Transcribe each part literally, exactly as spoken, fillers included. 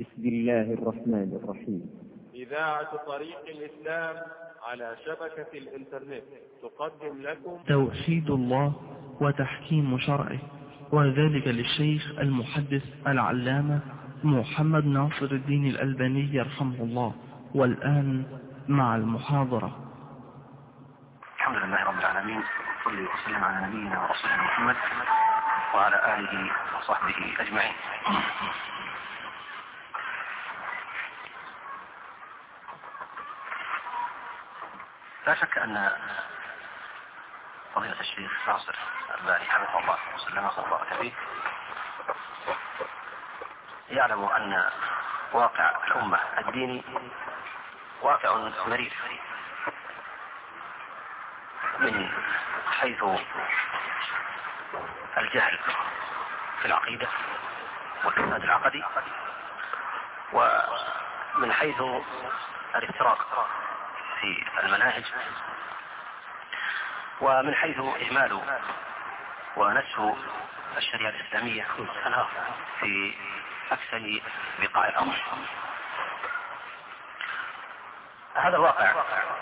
بسم الله الرحمن الرحيم. إذاعة طريق الإسلام على شبكة الإنترنت تقدم لكم توحيد الله وتحكيم شرعه، وذلك للشيخ المحدث العلامة محمد ناصر الدين الألباني يرحمه الله. والآن مع المحاضرة. الحمد لله رب العالمين، صلى وسلم على نبينا ورسولنا محمد وعلى آله وصحبه أجمعين. لا شك أن فضيلة الشيخ ناصر الألباني حفظه الله وسلم وبارك فيه يعلم أن واقع الأمة الديني واقع مرير من حيث الجهل في العقيدة والفساد العقدي، ومن حيث الافتراق في المناهج، ومن حيث إهمال ونسف الشريعة الإسلامية في أكثر بقاع الأرض. هذا الواقع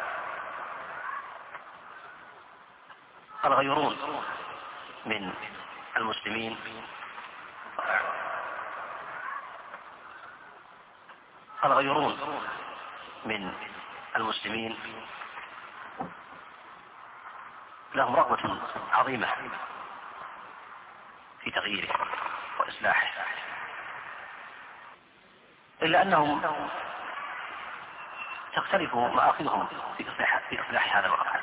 الغيرون من المسلمين الغيرون من المسلمين لهم رغبة عظيمة في تغييره وإصلاحه، إلا أنهم تختلف مآخذهم في إصلاح, في إصلاح هذا الواقع،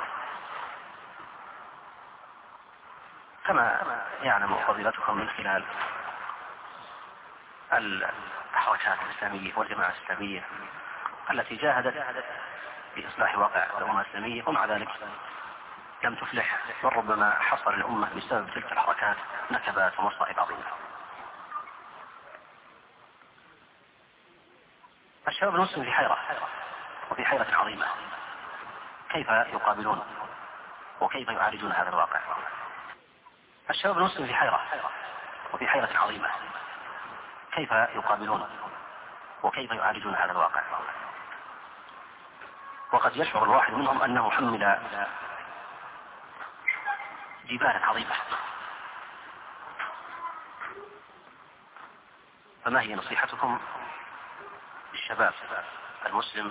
كما يعلم فضيلتكم من خلال الحركات الإسلامية والجماعة الإسلامية التي جاهدت في إصلاح واقع الأمة الإسلامية، ومع ذلك لم تفلح، وربما حصل الأمة بسبب تلك الحركات نكبات ومصائب عظيمة. الشباب المسلم في حيرة وفي حيرة عظيمة، كيف يقابلون وكيف يعالجون هذا الواقع؟ الشباب المسلم في حيرة وفي حيرة عظيمة، كيف يقابلون وكيف يعالجون هذا الواقع؟ وقد يشعر الواحد منهم أنه حمل جبالا عظيمة، فما هي نصيحتكم للشباب المسلم،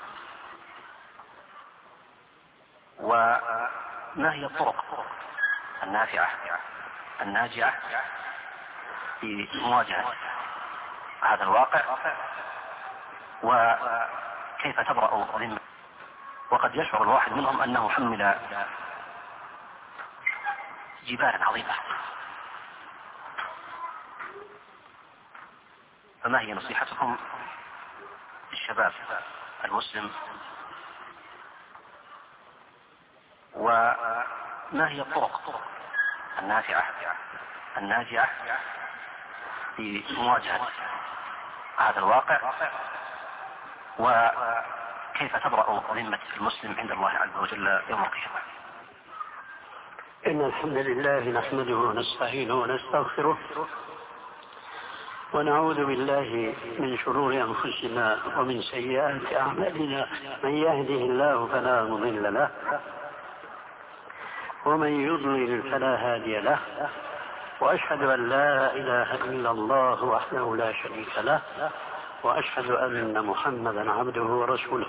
وما هي الطرق النافعة الناجعة في مواجهة هذا الواقع، وكيف تبرأ ذمة؟ وقد يشعر الواحد منهم أنه حمل جبالا عظيمة، فما هي نصيحتكم للشباب المسلم، وما هي الطرق النافعة الناجعة في مواجهة هذا الواقع، وكيف تبرأ ذمة المسلم عند الله عز وجل يوم القيامة؟ إن الحمد لله نحمده ونستعينه ونستغفره، ونعوذ بالله من شرور أنفسنا ومن سيئات أعمالنا. من يهده الله فلا مضل له، ومن يضلل فلا هادي له، وأشهد أن لا إله إلا الله وحده لا شريك له، وأشهد أن محمدا عبده ورسوله.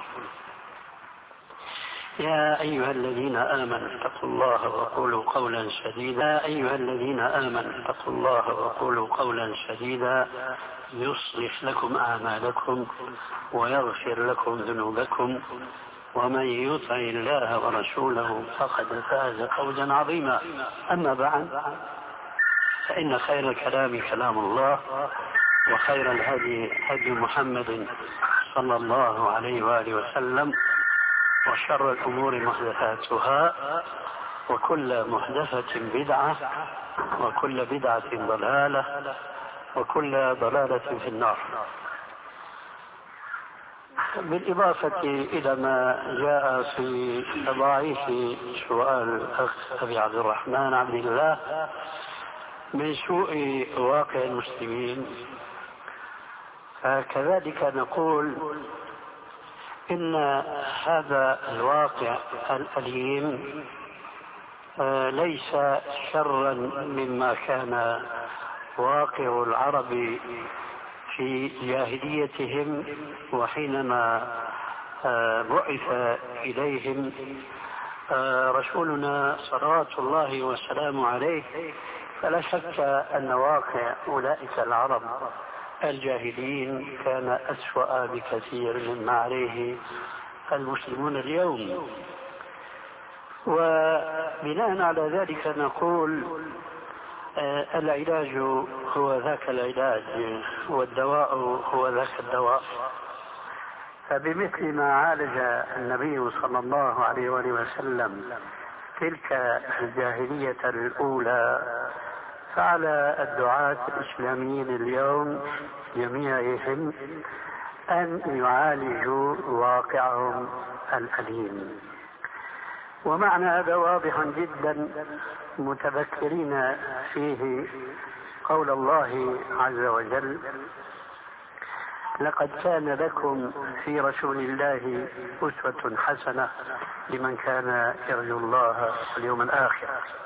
يا أيها الذين آمنوا اتقوا الله وقولوا قولا سديدا يا أيها الذين آمنوا اتقوا الله وقولوا قولا سديدا يصلح لكم أعمالكم ويغفر لكم ذنوبكم، ومن يطع الله ورسوله فقد فاز فوزا عظيما. أما بعد، فإن خير الكلام كلام الله، وخير الهدي هدي محمد صلى الله عليه وآله وسلم، وشر الأمور محدثاتها، وكل محدثة بدعة، وكل بدعة ضلالة، وكل ضلالة في النار. بالإضافة إلى ما جاء في تضاعيف سؤال الأخ أبي عبد الرحمن عبد الله من سوء واقع المسلمين، فكذلك نقول إن هذا الواقع الأليم ليس شرا مما كان واقع العرب في جاهليتهم وحينما بعث إليهم رسولنا صلوات الله وسلامه عليه. فلا شك أن واقع أولئك العرب الجاهلين كان أسوأ بكثير مما عليه المسلمون اليوم. وبناء على ذلك نقول العلاج هو ذاك العلاج والدواء هو ذاك الدواء. فبمثل ما عالج النبي صلى الله عليه وسلم تلك الجاهلية الأولى، فعلى الدعاة الإسلاميين اليوم جميعهم أن يعالجوا واقعهم الأليم. ومعنى هذا واضح جدا متذكرين فيه قول الله عز وجل: لقد كان لكم في رسول الله أسوة حسنة لمن كان يرجو الله واليوم الآخر.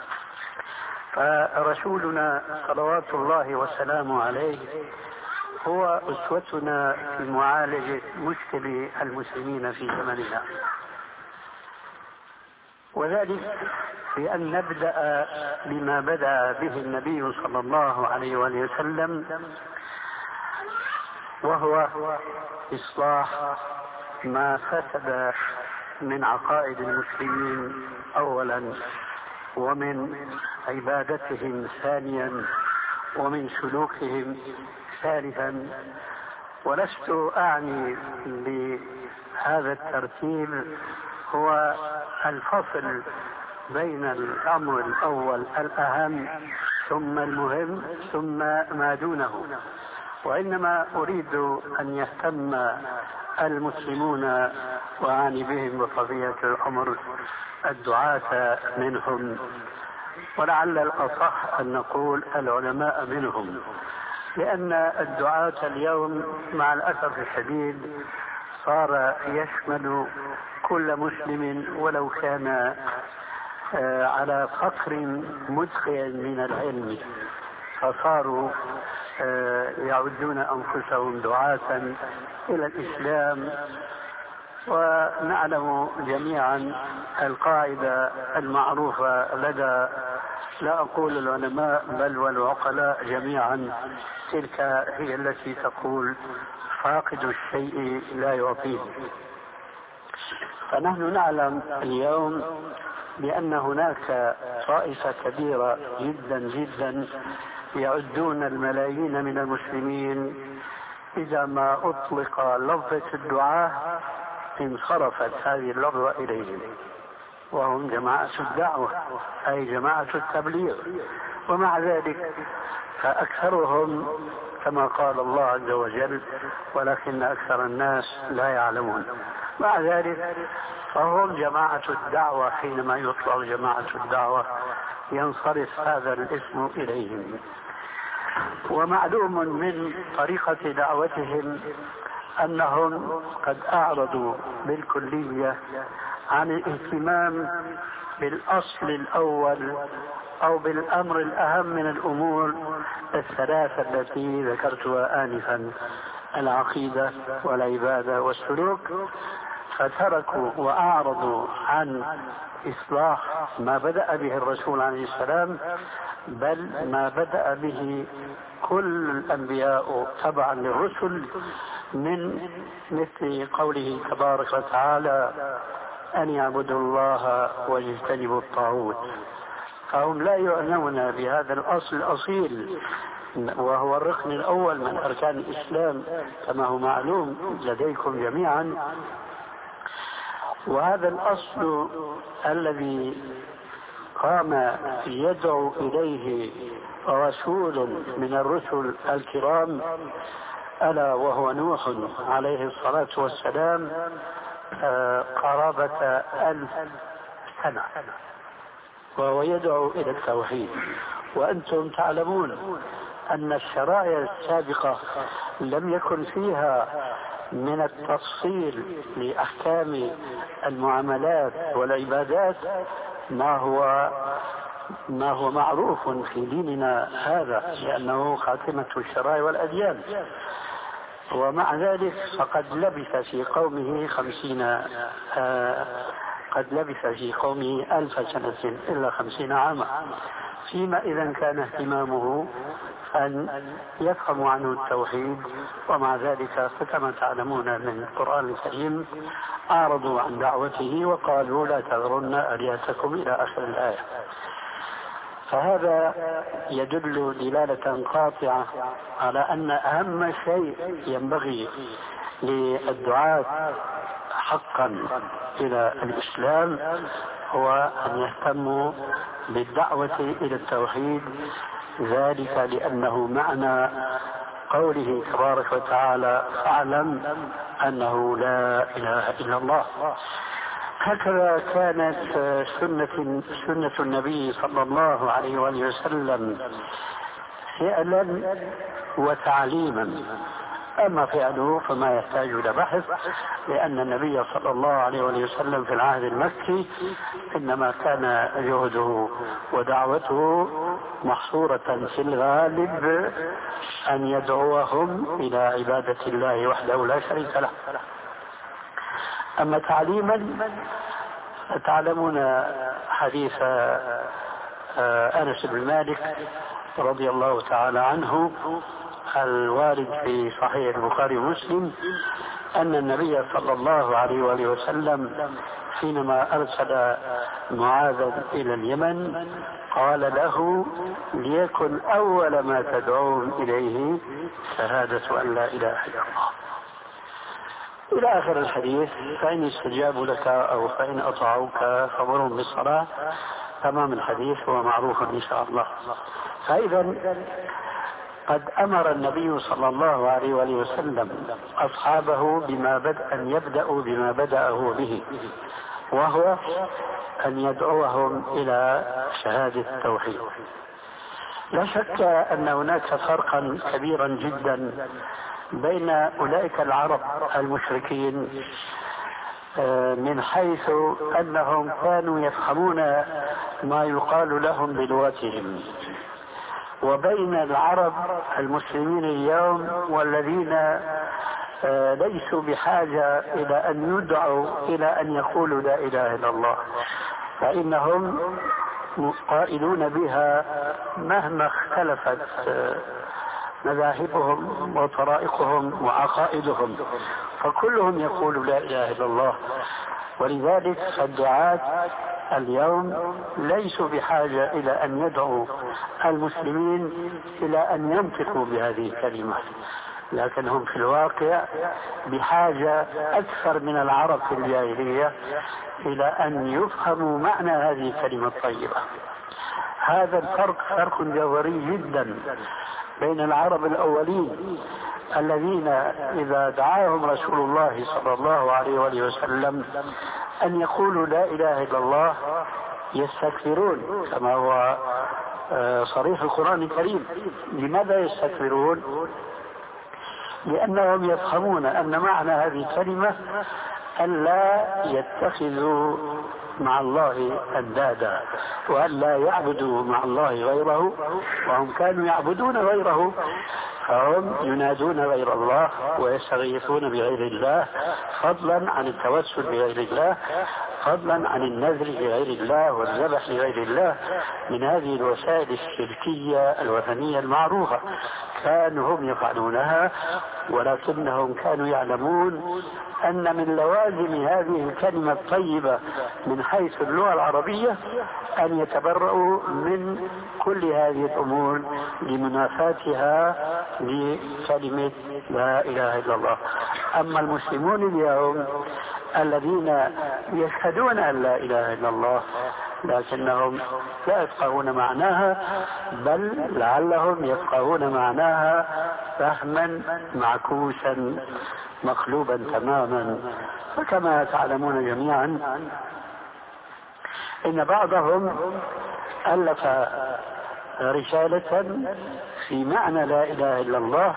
فرسولنا صلوات الله وسلامه عليه هو أسوتنا في معالجة مشكل المسلمين في زمننا، وذلك بأن نبدأ بما بدأ به النبي صلى الله عليه وسلم، وهو إصلاح ما فسد من عقائد المسلمين أولا، ومن عبادتهم ثانيا، ومن سلوكهم ثالثا. ولست أعني بهذا الترتيب هو الفصل بين الأمر الأول الأهم ثم المهم ثم ما دونه، وإنما أريد أن يهتم المسلمون وأعني بهم بطبيعة الأمر الدعاة منهم، ولعل الأصح أن نقول العلماء منهم، لأن الدعاة اليوم مع الأسف الشديد صار يشمل كل مسلم ولو كان على فقر مدخل من العلم، فصاروا يعدون أنفسهم دعاة إلى الإسلام. ونعلم جميعا القاعدة المعروفة لدى لا أقول العلماء بل والعقلاء جميعا، تلك هي التي تقول: فاقد الشيء لا يعطيه. فنحن نعلم اليوم بأن هناك طائفة كبيرة جدا جدا يعدون الملايين من المسلمين إذا ما أطلق لفظة الدعاء انصرفت هذه اللفظة إليهم، وهم جماعة الدعوة أي جماعة التبليغ. ومع ذلك فأكثرهم كما قال الله عز وجل: ولكن أكثر الناس لا يعلمون. مع ذلك فهم جماعة الدعوة، حينما يطلق جماعة الدعوة ينصرف هذا الاسم إليهم. ومعلوم من طريقة دعوتهم أنهم قد أعرضوا بالكلية عن الاهتمام بالأصل الأول أو بالأمر الأهم من الأمور الثلاثة التي ذكرتها آنفا: العقيدة والعبادة والسلوك. فتركوا وأعرضوا عن إصلاح ما بدأ به الرسول عليه السلام، بل ما بدأ به كل الأنبياء تبعا للرسل، من مثل قوله تبارك وتعالى: أن يعبدوا الله واجتنبوا الطاغوت. فهم لا يعنون بهذا الأصل الأصيل، وهو الركن الأول من أركان الإسلام كما هو معلوم لديكم جميعا. وهذا الأصل الذي قام يدعو إليه رسول من الرسل الكرام ألا وهو نوح عليه الصلاة والسلام قرابة ألف سنة، وهو يدعو إلى التوحيد. وأنتم تعلمون أن الشرائع السابقة لم يكن فيها من التفصيل لأحكام المعاملات والعبادات ما هو ما هو معروف في ديننا هذا، لأنه خاتمة الشرائع والأديان. ومع ذلك فقد لبث في قومه خمسين آه قد لبث في قومه ألف سنة إلا خمسين عاما، فيما إذا كان اهتمامه أن يفهم عنه التوحيد. ومع ذلك فكما تعلمون من القرآن الكريم أعرضوا عن دعوته وقالوا لا تذرن آلهتكم إلى آخر الآية. فهذا يدل دلالة قاطعة على أن أهم شيء ينبغي للدعاة حقا إلى الإسلام هو أن يهتموا بالدعوة إلى التوحيد، ذلك لأنه معنى قوله تبارك وتعالى فاعلم أنه لا إله إلا الله. هكذا كانت سنة, سنة النبي صلى الله عليه وآله وسلم فعلا وتعليما. أما فعله فما يحتاج إلى بحث، لأن النبي صلى الله عليه وآله وسلم في العهد المكي إنما كان جهده ودعوته محصورة في الغالب أن يدعوهم إلى عبادة الله وحده لا شريك له. أما تعليما تعلمون حديث أنس بن مالك رضي الله تعالى عنه الوارد في صحيح البخاري ومسلم أن النبي صلى الله عليه وآله وسلم حينما أرسل معاذا إلى اليمن قال له ليكن أول ما تدعون إليه شهادة أن لا إله إلا الله إلى آخر الحديث. فإن استجابوا لك أو فإن أطاعوك فأمرهم بالصلاة. تمام الحديث هو معروف إن شاء الله. فإذا قد أمر النبي صلى الله عليه وآله وسلم أصحابه بما بدأ أن يبدأوا بما بدأه به، وهو أن يدعوهم إلى شهادة التوحيد. لا شك أن هناك فرقا كبيرا جدا بين أولئك العرب المشركين من حيث أنهم كانوا يفهمون ما يقال لهم بلغتهم، وبين العرب المسلمين اليوم والذين ليسوا بحاجة إلى أن يدعوا إلى أن يقولوا لا إله إلا الله، فإنهم قائلون بها مهما اختلفت مذاهبهم وطرائقهم وعقائدهم، فكلهم يقول لا إله إلا الله. ولذلك الدعاة اليوم ليسوا بحاجة إلى أن يدعوا المسلمين إلى أن ينطقوا بهذه الكلمة، لكن هم في الواقع بحاجة أكثر من العرب في الجاهلية إلى أن يفهموا معنى هذه الكلمة الطيبة. هذا الفرق فرق جوهري جدا بين العرب الأولين الذين إذا دعاهم رسول الله صلى الله عليه وآله وسلم أن يقولوا لا إله إلا الله يستكبرون، كما هو صريح القرآن الكريم. لماذا يستكبرون؟ لأنهم يفهمون أن معنى هذه الكلمة أن لا يتخذوا مع الله أندادا، وأن لا يعبدوا مع الله غيره، وهم كانوا يعبدون غيره، فهم ينادون غير الله ويستغيثون بغير الله، فضلا عن التوسل بغير الله، فضلا عن النذر بغير الله والذبح لغير الله، من هذه الوسائل الشركية الوثنية المعروفة. كانوا هم يفعلونها، ولكنهم كانوا يعلمون أن من لوازم هذه الكلمة الطيبة من حيث اللغة العربية أن يتبرؤوا من كل هذه الأمور لمنافاتها لكلمة لا إله إلا الله. أما المسلمون اليوم الذين يشهدون أن لا إله إلا الله لكنهم لا يفقهون معناها، بل لعلهم يفقهون معناها فهما معكوسا مقلوبا تماما. فكما تعلمون جميعا إن بعضهم ألف رسالة في معنى لا إله إلا الله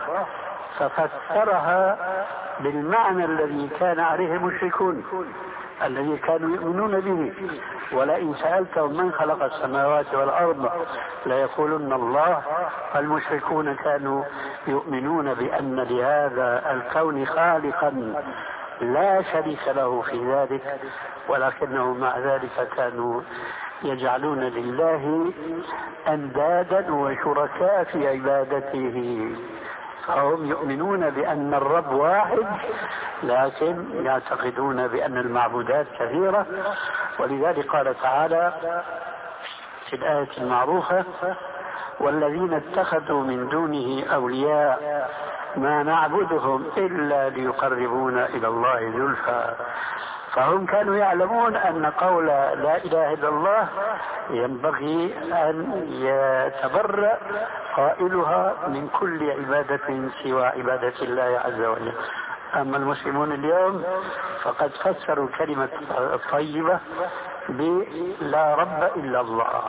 ففسرها بالمعنى الذي كان عليه المشركون الذي كانوا يؤمنون به. ولئن سألتهم من خلق السماوات والأرض ليقولن الله. المشركون كانوا يؤمنون بأن لهذا الكون خالقا لا شريك له في ذلك، ولكنهم مع ذلك كانوا يجعلون لله أندادا وشركاء في عبادته. فهم يؤمنون بأن الرب واحد لكن يعتقدون بأن المعبودات كثيرة. ولذلك قال تعالى في الآية المعروفة: والذين اتخذوا من دونه أولياء ما نعبدهم إلا ليقربونا إلى الله زلفى. فهم كانوا يعلمون أن قول لا إله إلا الله ينبغي أن يتبرأ قائلها من كل عبادة سوى عبادة الله عز وجل. أما المسلمون اليوم فقد فسروا الكلمة الطيبة بلا رب إلا الله.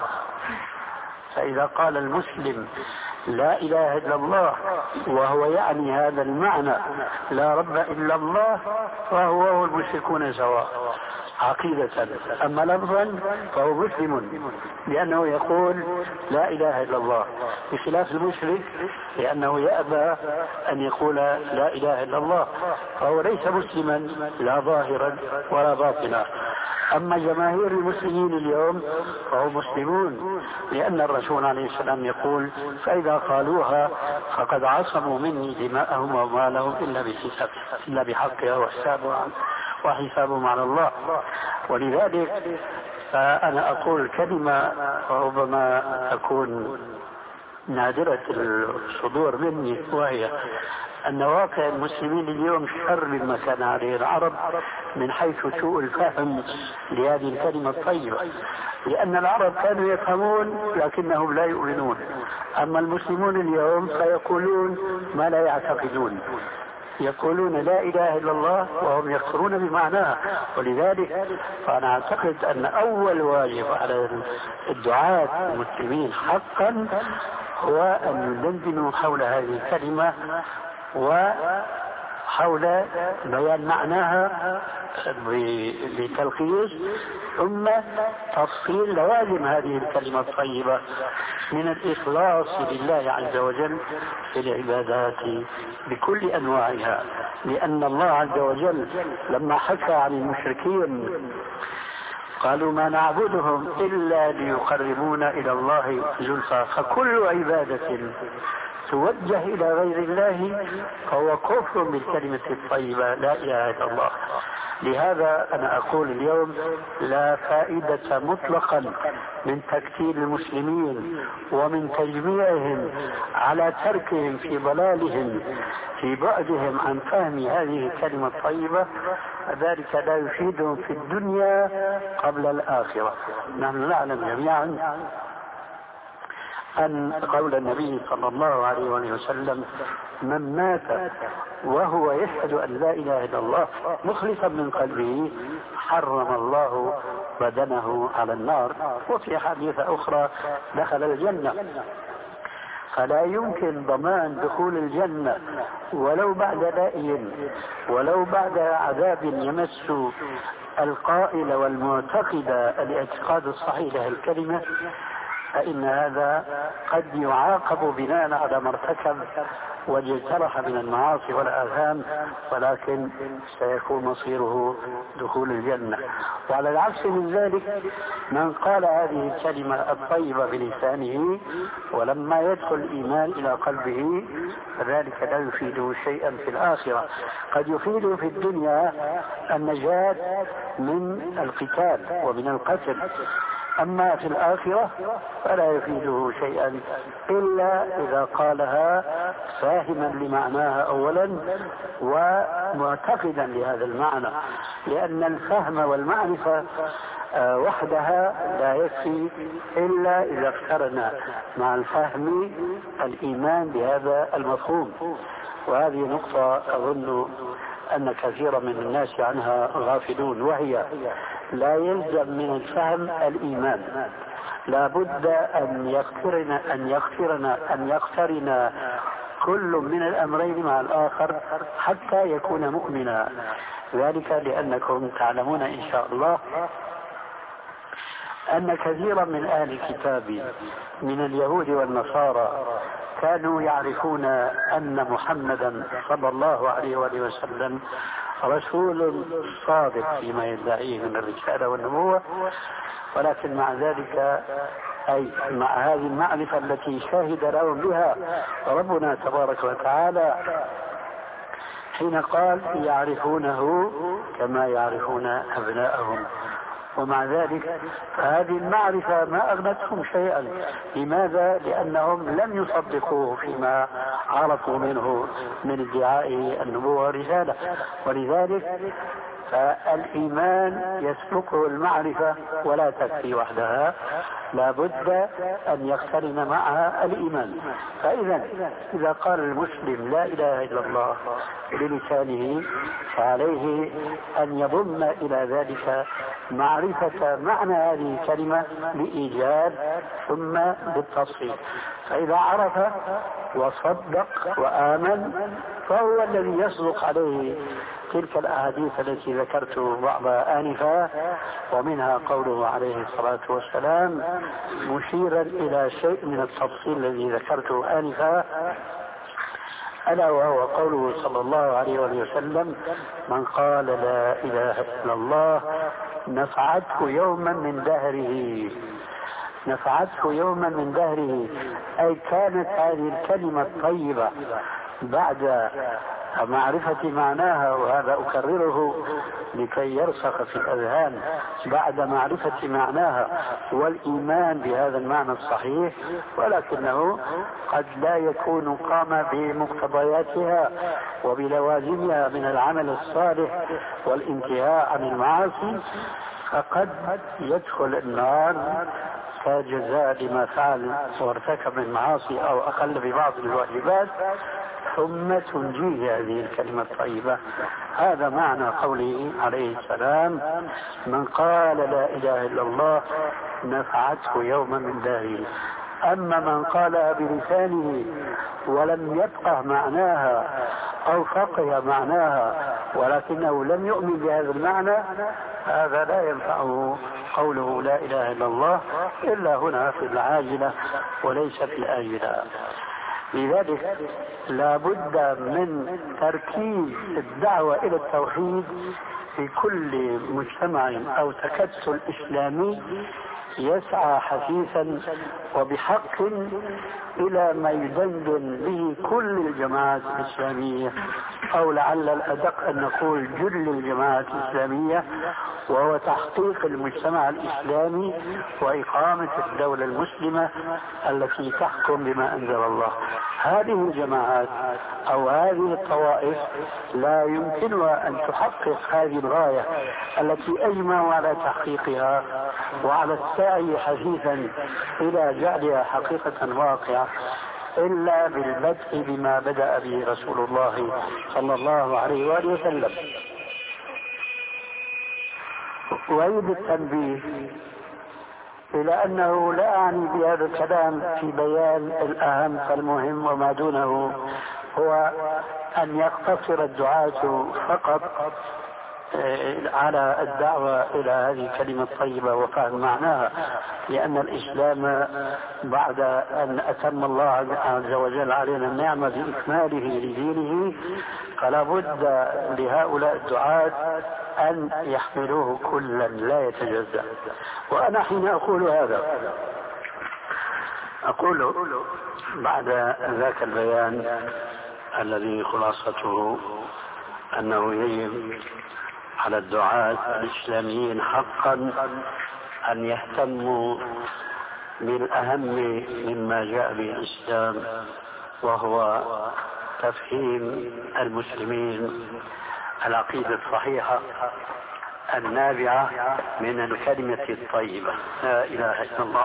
فإذا قال المسلم لا إله إلا الله وهو يعني هذا المعنى لا رب إلا الله فهو والمشركون سواء عقيدة. أما لفظا فهو مسلم لأنه يقول لا إله إلا الله، بخلاف المشرك لأنه يأبى أن يقول لا إله إلا الله، فهو ليس مسلما لا ظاهرا ولا باطنا. أما جماهير المسلمين اليوم فهم مسلمون لأن الرسول عليه السلام يقول: فإذا قالوها فقد عصموا مني دماءهم وأموالهم إلا بحساب إلا بحقها وحسابهم وحسابهم على الله. ولذلك فأنا أقول كلمة ربما تكون نادرة الصدور مني، وهي أن واقع المسلمين اليوم شر مما كان عليه العرب من حيث سوء الفهم لهذه الكلمة الطيبة، لأن العرب كانوا يفهمون لكنهم لا يؤمنون. أما المسلمون اليوم فيقولون ما لا يعتقدون، يقولون لا إله إلا الله وهم يكفرون بمعناها. ولذلك فأنا أعتقد أن أول واجب على الدعاة المسلمين حقا هو أن يدندنوا حول هذه الكلمة وحول بيان معناها بتلخيص، ثم تفصيل لوازم هذه الكلمة الطيبة من الإخلاص لله عز وجل في العبادات بكل أنواعها. لأن الله عز وجل لما حكى عن المشركين قالوا ما نعبدهم إلا ليقربونا إلى الله زلفى، فكل عبادة توجه إلى غير الله فهو كفر بالكلمة الطيبة لا إله إلا الله. لهذا أنا أقول اليوم لا فائدة مطلقا من تكتيل المسلمين ومن تجميعهم على تركهم في ضلالهم في بعدهم عن فهم هذه الكلمة الطيبة، ذلك لا يفيدهم في الدنيا قبل الآخرة. نحن نعلم جميعا أن قول النبي صلى الله عليه وسلم: من مات وهو يشهد أن لا إله إلا الله مخلصا من قلبه حرم الله بدنه على النار، وفي حديث أخرى دخل الجنة. فلا يمكن ضمان دخول الجنة ولو بعد لائم ولو بعد عذاب يمس القائل والمعتقد الاعتقاد الصحيح له الكلمة، فإن هذا قد يعاقب بناء على ما ارتكب واجترح من المعاصي والآثام، ولكن سيكون مصيره دخول الجنة. وعلى العكس من ذلك من قال هذه الكلمة الطيبة بلسانه ولما يدخل الإيمان إلى قلبه فذلك لا يفيده شيئا في الآخرة. قد يفيده في الدنيا النجاة من القتال ومن القتل، أما في الآخرة فلا يفيده شيئا إلا إذا قالها فاهما لمعناها أولا ومعتقدا لهذا المعنى، لأن الفهم والمعرفة وحدها لا يكفي إلا إذا اقترن مع الفهم الإيمان بهذا المفهوم. وهذه نقطة أظن أن كثيرا من الناس عنها غافلون، وهي لا يلزم من الفهم الإيمان، لا بد أن يقترن أن يقترن أن يقترن كل من الأمرين مع الآخر حتى يكون مؤمنا. ذلك لأنكم تعلمون إن شاء الله أن كثيرا من أهل الكتاب من اليهود والنصارى كانوا يعرفون أن محمدا صلى الله عليه وآله وسلم رسول صادق فيما يدعيه من الرسالة والنبوة، ولكن مع ذلك أي مع هذه المعرفة التي شهد لهم بها ربنا تبارك وتعالى حين قال يعرفونه كما يعرفون أبناءهم، ومع ذلك فهذه المعرفة ما أغنتهم شيئا. لماذا؟ لأنهم لم يصدقوه فيما عرفوا منه من ادعاء النبوة والرسالة، ولذلك فالإيمان يسبقه المعرفة ولا تكفي وحدها، لا بد أن يقترن معها الإيمان. فإذا إذا قال المسلم لا إله إلا الله بلسانه فعليه أن يضم إلى ذلك معرفة معنى هذه الكلمة بإيجاب ثم بالتفصيل. فإذا عرف وصدق وآمن فهو الذي يصدق عليه تلك الأحاديث التي ذكرت بعضها آنفا، ومنها قوله عليه الصلاة والسلام مشيرا إلى شيء من التفصيل الذي ذكرته آنفا، ألا وهو قوله صلى الله عليه وسلم من قال لا إله إلا الله نفعته يوما من دهره، نفعته يوما من دهره، أي كانت هذه الكلمة الطيبة بعد معرفة معناها، وهذا أكرره لكي يرسخ في الأذهان، بعد معرفة معناها والإيمان بهذا المعنى الصحيح، ولكنه قد لا يكون قام بمقتضياتها وبلوازمها من العمل الصالح والانتهاء عن المعاصي، فقد يدخل النار كجزاء لما فعل وارتكب من معاصي أو أقل ببعض الواجبات، ثم تنجيه هذه الكلمة الطيبة. هذا معنى قوله عليه السلام من قال لا إله إلا الله نفعته يوما من دهره. أما من قالها بلسانه ولم يفقه معناها أو فقه معناها ولكنه لم يؤمن بهذا المعنى، هذا لا ينفعه قوله لا إله إلا الله إلا هنا في العاجلة وليس في الآجلة. لذلك لا بد من تركيز الدعوة إلى التوحيد في كل مجتمع أو تكتل إسلامي يسعى حثيثا وبحق إلى ما يدندن به كل الجماعات الإسلامية، أو لعل الأدق أن نقول جل الجماعات الإسلامية، وهو تحقيق المجتمع الإسلامي وإقامة الدولة المسلمة التي تحكم بما أنزل الله. هذه الجماعات أو هذه الطوائف لا يمكنها أن تحقق هذه الغاية التي أجمعوا على تحقيقها وعلى السعي حثيثا إلى جعلها حقيقة واقعة إلا بالبدء بما بدأ به رسول الله صلى الله عليه وآله وسلم. وأيد التنبيه إلى أنه لا أعني بهذا الكلام في بيان الأهم فالمهم، وما دونه هو أن يقتصر الدعاة فقط على الدعوة إلى هذه الكلمة الطيبة وفهم معناها، لأن الإسلام بعد أن أتم الله عز وجل علينا النعمة بإكماله لدينه فلا بد لهؤلاء الدعاة أن يحملوه كلا لا يتجزأ. وأنا حين أقول هذا أقول بعد ذاك البيان الذي خلاصته أنه يجب على الدعاة الإسلاميين حقا أن يهتموا بالأهم مما جاء به الإسلام، وهو تفهيم المسلمين العقيدة الصحيحة النابعة من الكلمة الطيبة لا إله إلا الله.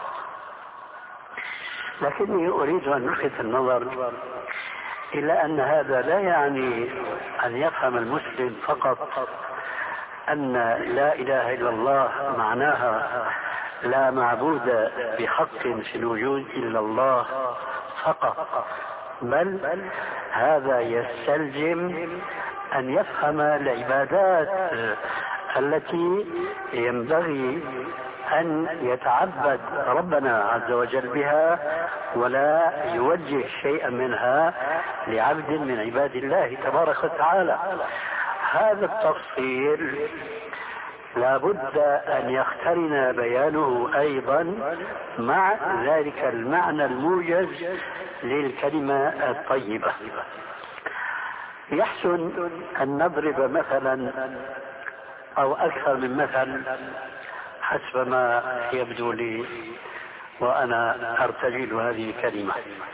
لكني أريد أن ألفت النظر إلا أن هذا لا يعني أن يفهم المسلم فقط أن لا إله إلا الله معناها لا معبود بحق في الوجود إلا الله فقط، بل هذا يستلزم أن يفهم العبادات التي ينبغي أن يتعبد ربنا عز وجل بها، ولا يوجه شيئا منها لعبد من عباد الله تبارك وتعالى. هذا التفصيل لا بد أن يقترن بيانه أيضا مع ذلك المعنى الموجز للكلمة الطيبة. يحسن أن نضرب مثلا أو أكثر من مثل حسب ما يبدو لي وأنا أرتجل هذه الكلمة،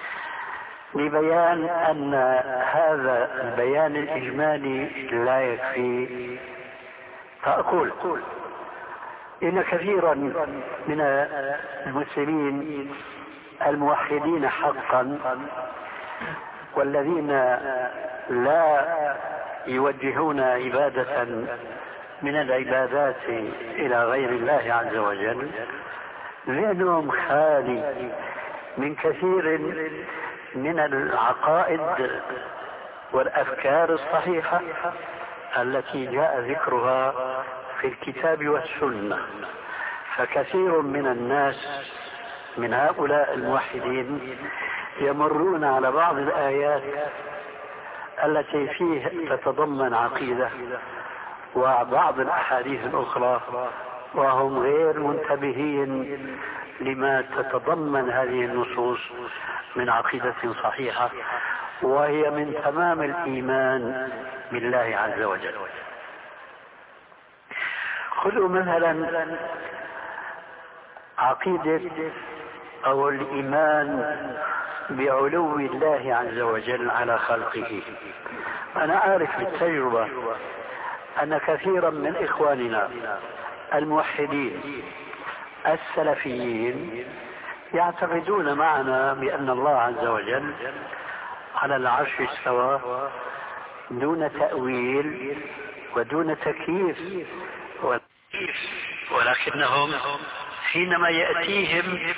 لبيان أن هذا البيان الإجمالي لا يكفي. فأقول إن كثيرا من المسلمين الموحدين حقا والذين لا يوجهون عبادة من العبادات إلى غير الله عز وجل ذهنهم خالي من كثير من العقائد والأفكار الصحيحة التي جاء ذكرها في الكتاب والسنة. فكثير من الناس من هؤلاء الموحدين يمرون على بعض الآيات التي فيه تتضمن عقيدة وبعض الأحاديث الأخرى وهم غير منتبهين لما تتضمن هذه النصوص من عقيدة صحيحة، وهي من تمام الإيمان بالله عز وجل. خذوا مثلا عقيدة أو الإيمان بعلو الله عز وجل على خلقه. أنا أعرف بالتجربة أن كثيرا من إخواننا الموحدين السلفيين يعتقدون معنا بأن الله عز وجل على العرش استوى دون تأويل ودون تكييف، ولكنهم حينما يأتيهم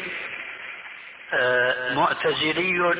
معتزلي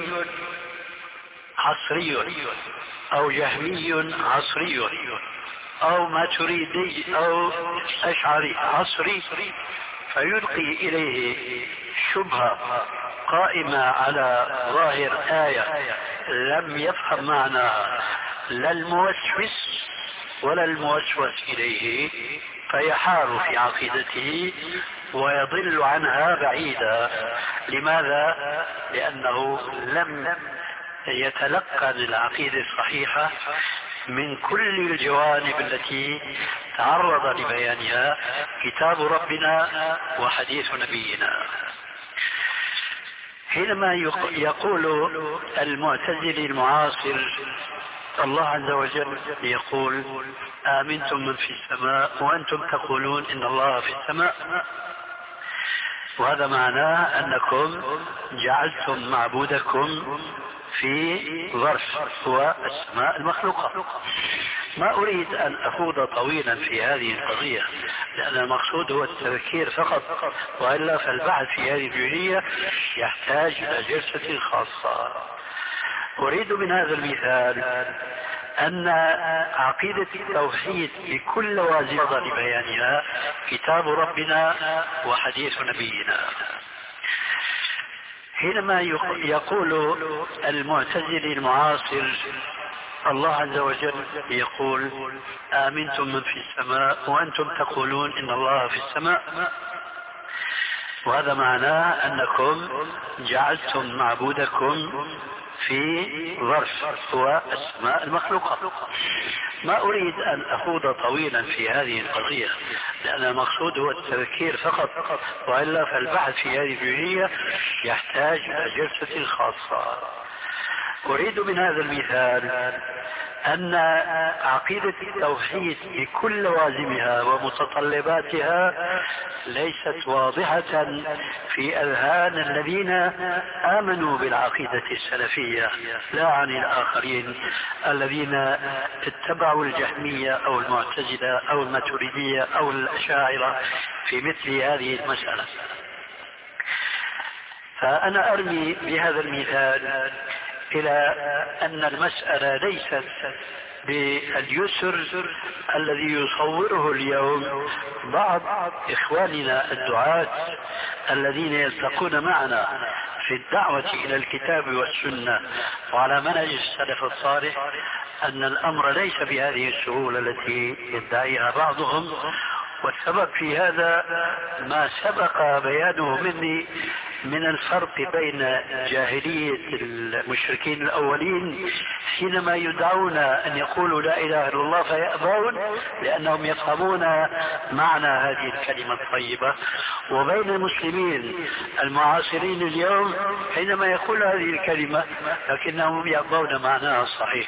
عصري أو جهمي عصري أو ماتريدي أو أشعري عصري فيلقي إليه شبهة قائمة على ظاهر آية لم يفهم معناها لا الموسوس ولا الموسوس إليه، فيحار في عقيدته ويضل عنها بعيدا. لماذا؟ لأنه لم يتلقى العقيدة الصحيحة من كل الجوانب التي تعرض لبيانها كتاب ربنا وحديث نبينا. حينما يقول المعتزلي المعاصر الله عز وجل يقول آمنتم من في السماء وأنتم تقولون إن الله في السماء، وهذا معناه أنكم جعلتم معبودكم في ظرف هو السماء المخلوقة. ما أريد أن أخوض طويلا في هذه القضية لأن المقصود هو التذكير فقط، وإلا فالبحث في هذه الجزئية يحتاج إلى جلسة خاصة. أريد من هذا المثال أن عقيدة التوحيد بكل لوازمها لبيانها كتاب ربنا وحديث نبينا. حينما يقول المعتزلي المعاصر الله عز وجل يقول آمنتم من في السماء وأنتم تقولون إن الله في السماء، وهذا معناه أنكم جعلتم معبودكم في ظرف هو السماء المخلوقة. ما أريد أن أخوض طويلا في هذه القضية لأن المقصود هو التذكير فقط، وإلا فالبحث في هذه الجزئية يحتاج إلى جلسة خاصة. أريد من هذا المثال أن عقيدة التوحيد بكل لوازمها ومتطلباتها ليست واضحة في أذهان الذين آمنوا بالعقيدة السلفية، لا عن الآخرين الذين اتبعوا الجهمية أو المعتزلة أو الماتريدية أو الأشاعرة في مثل هذه المسألة. فأنا أرمي بهذا المثال إلى أن المسألة ليست باليسر الذي يصوره اليوم بعض إخواننا الدعاة الذين يلتقون معنا في الدعوة إلى الكتاب والسنة وعلى منهج السلف الصالح، أن الأمر ليس بهذه السهولة التي يدعيها بعضهم. والسبب في هذا ما سبق بيانه مني من الفرق بين جاهلية المشركين الأولين حينما يدعون أن يقولوا لا إله إلا الله فيأبون لأنهم يفهمون معنى هذه الكلمة الطيبة، وبين المسلمين المعاصرين اليوم حينما يقول هذه الكلمة لكنهم يأبون معناها الصحيح.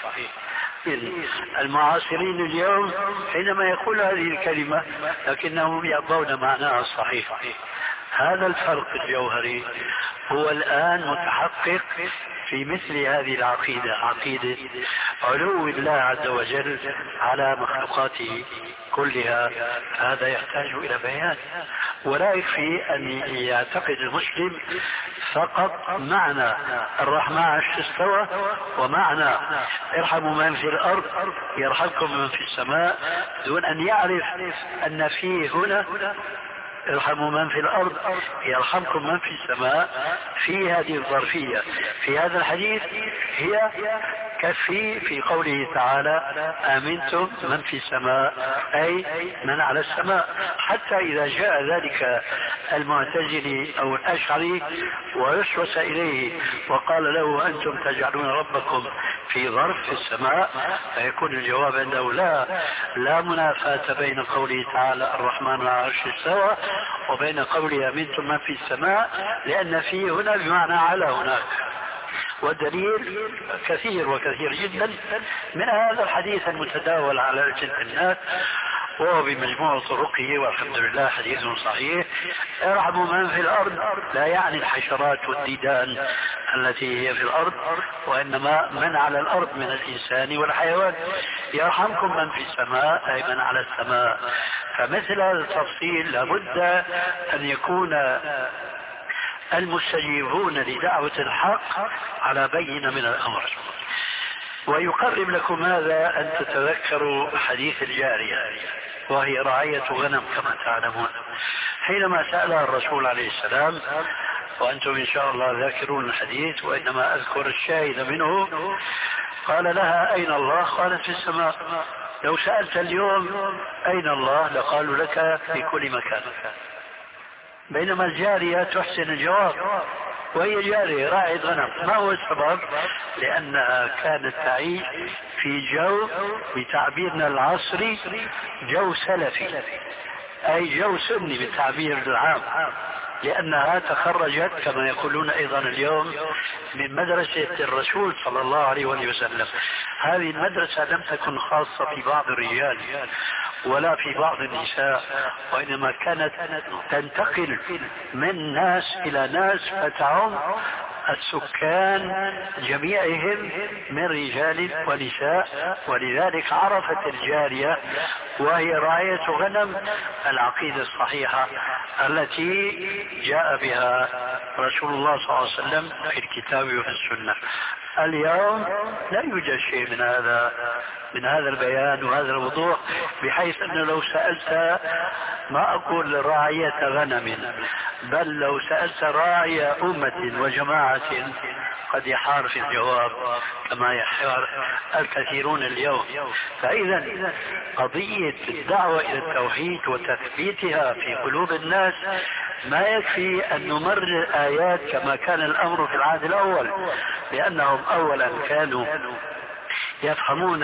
المعاصرين اليوم حينما يقول هذه الكلمة لكنهم يأبون معناها الصحيح. هذا الفرق الجوهري هو الآن متحقق في مثل هذه العقيدة، عقيدة علو الله عز وجل على مخلوقاته كلها. هذا يحتاج إلى بيان، ولا يكفي أن يعتقد المسلم فقط معنى الرحمن عرش استوى ومعنى ارحموا من في الأرض يرحمكم من في السماء، دون أن يعرف أن فيه هنا ارحموا من في الأرض يرحمكم من في السماء. في هذه الظرفية في هذا الحديث هي كفي في قوله تعالى آمنتم من في السماء، أي من على السماء. حتى إذا جاء ذلك المعتزلي أو الأشعري ويسوس إليه وقال له أنتم تجعلون ربكم في ظرف في السماء، فيكون الجواب عنده لا لا منافاة بين قوله تعالى الرحمن على العرش استوى وبين قوله آمنتم من في السماء، لأن فيه هنا بمعنى على هناك. والدليل كثير وكثير جدا من هذا الحديث المتداول على ألسنة الناس، وهو بمجموع طرقه والحمد لله حديث صحيح. ارحموا من في الأرض لا يعني الحشرات والديدان التي هي في الأرض، وإنما من على الأرض من الإنسان والحيوان. يرحمكم من في السماء أي من على السماء. فمثل هذا التفصيل لابد أن يكون المستجيبون لدعوة الحق على بينة من الأمر. ويقرب لكم هذا أن تتذكروا حديث الجارية وهي رعية غنم كما تعلمون، حينما سألها الرسول عليه السلام، وأنتم إن شاء الله ذاكرون الحديث وإنما أذكر الشاهد منه، قال لها أين الله؟ قالت في السماء. لو سألت اليوم أين الله لقالوا لك في كل مكان، بينما الجارية تحسن الجواب وهي جارية راعية غنم. ما هو السبب؟ لأنها كانت تعيش في جو بتعبيرنا العصري جو سلفي، أي جو سني بالتعبير العام، لأنها تخرجت كما يقولون أيضا اليوم من مدرسة الرسول صلى الله عليه وسلم. هذه المدرسة لم تكن خاصة في بعض الرجال ولا في بعض النساء، وإنما كانت تنتقل من ناس إلى ناس فتعم السكان جميعهم من رجال ونساء. ولذلك عرفت الجارية وهي راعية غنم العقيدة الصحيحة التي جاء بها رسول الله صلى الله عليه وسلم في الكتاب وفي السنة. اليوم لا يوجد شيء من هذا من هذا البيان وهذا الوضوح، بحيث أنه لو سألت ما أقول راعية غنم، بل لو سألت راعي أمة وجماعة قد يحار في الجواب كما يحار الكثيرون اليوم. فإذا قضية الدعوة إلى التوحيد وتثبيتها في قلوب الناس ما يكفي أن نمرر آيات كما كان الأمر في العهد الأول، لأنهم أولا كانوا يفهمون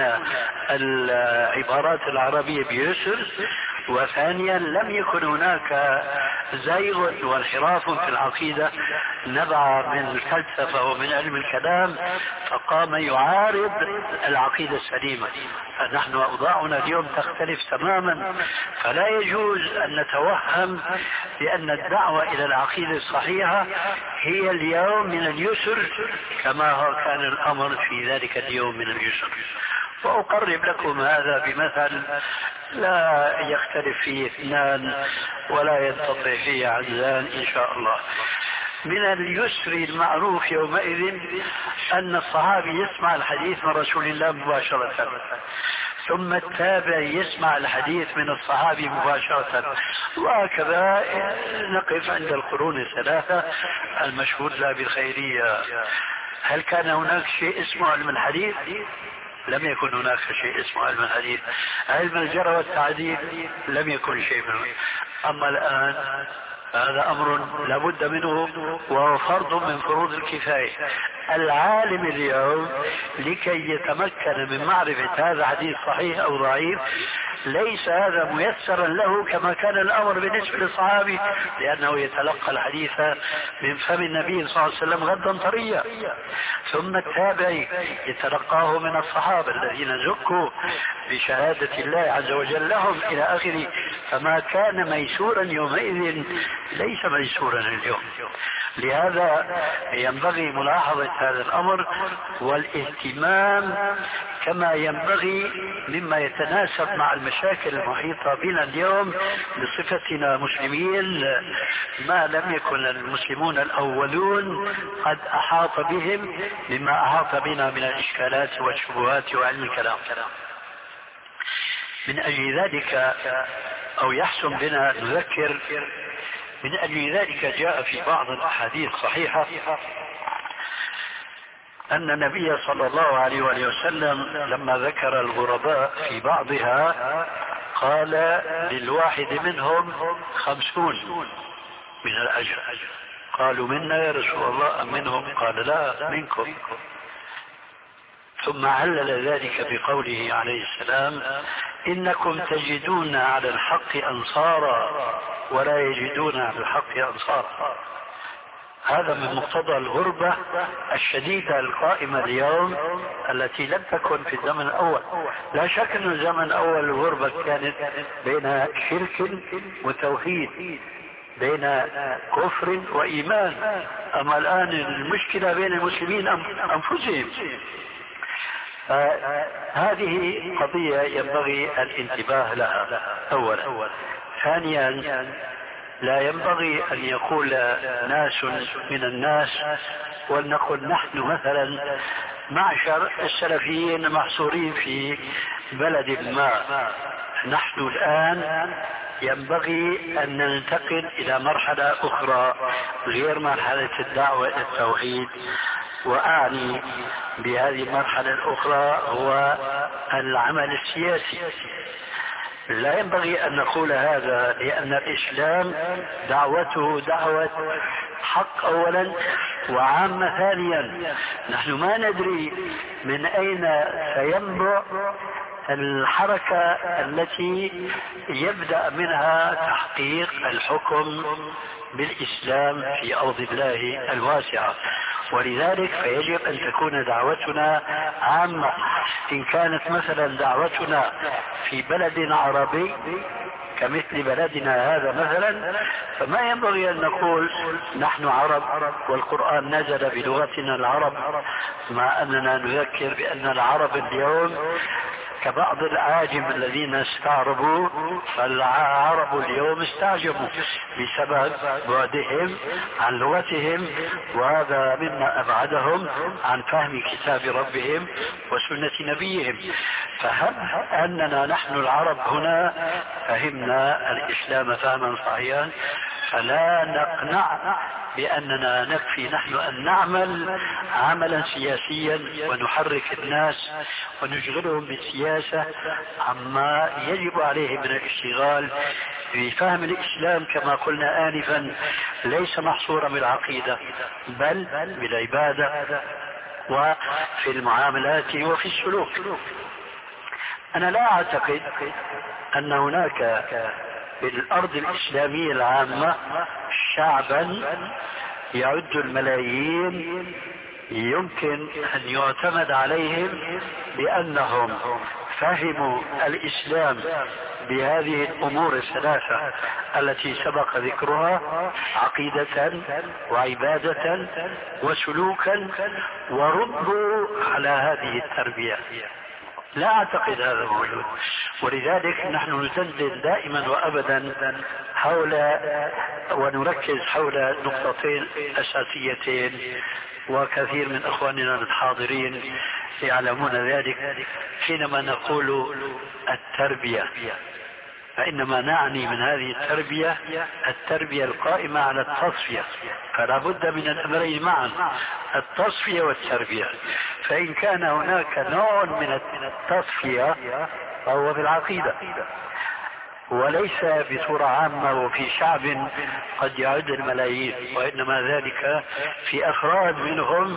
العبارات العربية بيسر، وثانيا لم يكن هناك زيغ وانحراف في العقيدة نبع من الفلسفة ومن علم الكلام، فقام يعارض العقيدة السليمة. فنحن أوضاعنا اليوم تختلف تماما، فلا يجوز أن نتوهم بأن الدعوة إلى العقيدة الصحيحة هي اليوم من اليسر كما هو كان الأمر في ذلك اليوم من اليسر. وأقرب لكم هذا بمثل لا يختلف فيه اثنان ولا ينتطع فيه عجزان إن شاء الله. من اليسر المعروف يومئذ أن الصحابي يسمع الحديث من رسول الله مباشرة، ثم التابع يسمع الحديث من الصحابي مباشرة، وهكذا نقف عند القرون الثلاثة المشهود لها بالخيرية. هل كان هناك شيء اسمه علم الحديث؟ لم يكن هناك شيء اسمه علم الحديث. علم الجرح والتعديل لم يكن شيء منه. أما الآن هذا أمر لابد منه، وهو فرض من فروض الكفاية. العالم اليوم لكي يتمكن من معرفة هذا حديث صحيح أو ضعيف ليس هذا ميسرا له كما كان الأمر بالنسبة للصحابي، لأنه يتلقى الحديث من فم النبي صلى الله عليه وسلم غدا طريا، ثم التابعي يتلقاه من الصحابة الذين زكوا بشهادة الله عز وجل لهم إلى آخره. فما كان ميسورا يومئذ ليس ميسورا اليوم. لهذا ينبغي ملاحظة هذا الأمر والاهتمام كما ينبغي مما يتناسب مع المشاكل المحيطة بنا اليوم بصفتنا مسلمين، ما لم يكن المسلمون الأولون قد أحاط بهم مما أحاط بنا من الإشكالات والشبهات وعلم الكلام. من أجل ذلك أو يحسن بنا نذكر، من أجل ذلك جاء في بعض الأحاديث الصحيحة أن النبي صلى الله عليه وآله وسلم لما ذكر الغرباء في بعضها قال للواحد منهم خمسون من الأجر. قالوا منا يا رسول الله أم منهم؟ قال لا منكم. ثم علل ذلك بقوله عليه السلام إنكم تجدون على الحق أنصارا ولا يجدون على الحق أنصارا. هذا من مقتضى الغربة الشديدة القائمة اليوم التي لم تكن في الزمن الأول. لا شك أن الزمن الأول الغربة كانت بين شرك وتوحيد، بين كفر وإيمان. أما الآن المشكلة بين المسلمين أنفسهم. هذه قضية ينبغي الانتباه لها أولا. ثانيا لا ينبغي أن يقول ناس من الناس ولنقل نحن مثلا معشر السلفيين محصورين في بلد ما، نحن الآن ينبغي أن ننتقل إلى مرحلة أخرى غير مرحلة الدعوة إلى التوحيد. وأعني بهذه المرحلة الأخرى هو العمل السياسي. لا ينبغي أن نقول هذا لأن الإسلام دعوته دعوة حق أولا، وعامة ثانيا. نحن ما ندري من أين سينبع الحركة التي يبدأ منها تحقيق الحكم بالإسلام في أرض الله الواسعة. ولذلك فيجب أن تكون دعوتنا عامة. إن كانت مثلا دعوتنا في بلد عربي كمثل بلدنا هذا مثلا، فما ينبغي أن نقول نحن عرب والقرآن نزل بلغتنا العرب، مع أننا نذكر بأن العرب اليوم كبعض الأعاجم الذين استعربوا، فالعرب اليوم استعجبوا بسبب بعدهم عن لغتهم، وهذا مما أبعدهم عن فهم كتاب ربهم وسنة نبيهم. فهب أننا نحن العرب هنا فهمنا الإسلام فهما صحيحا، فلا نقنع بأننا نكفي نحن أن نعمل عملا سياسيا ونحرك الناس ونشغلهم بالسياسة عما يجب عليه من الاشتغال بفهم الإسلام كما قلنا آنفا، ليس محصورا بالعقيدة بل بالعبادة وفي المعاملات وفي السلوك. أنا لا أعتقد أن هناك بالأرض الإسلامية العامة شعبا يعد الملايين يمكن أن يعتمد عليهم بأنهم فهموا الإسلام بهذه الأمور الثلاثة التي سبق ذكرها: عقيدة وعبادة وسلوكا، وردوا على هذه التربية. لا أعتقد هذا موجود، ولذلك نحن ندندن دائما وأبدا حول ونركز حول نقطتين أساسيتين، وكثير من أخواننا الحاضرين يعلمون ذلك. حينما نقول التربية فإنما نعني من هذه التربية التربية القائمة على التصفية، فلا بد من الأمرين معا، التصفية والتربية. فإن كان هناك نوع من التصفية فهو بالعقيدة، وليس بصورة عامة وفي شعب قد يعد الملايين، وإنما ذلك في أفراد منهم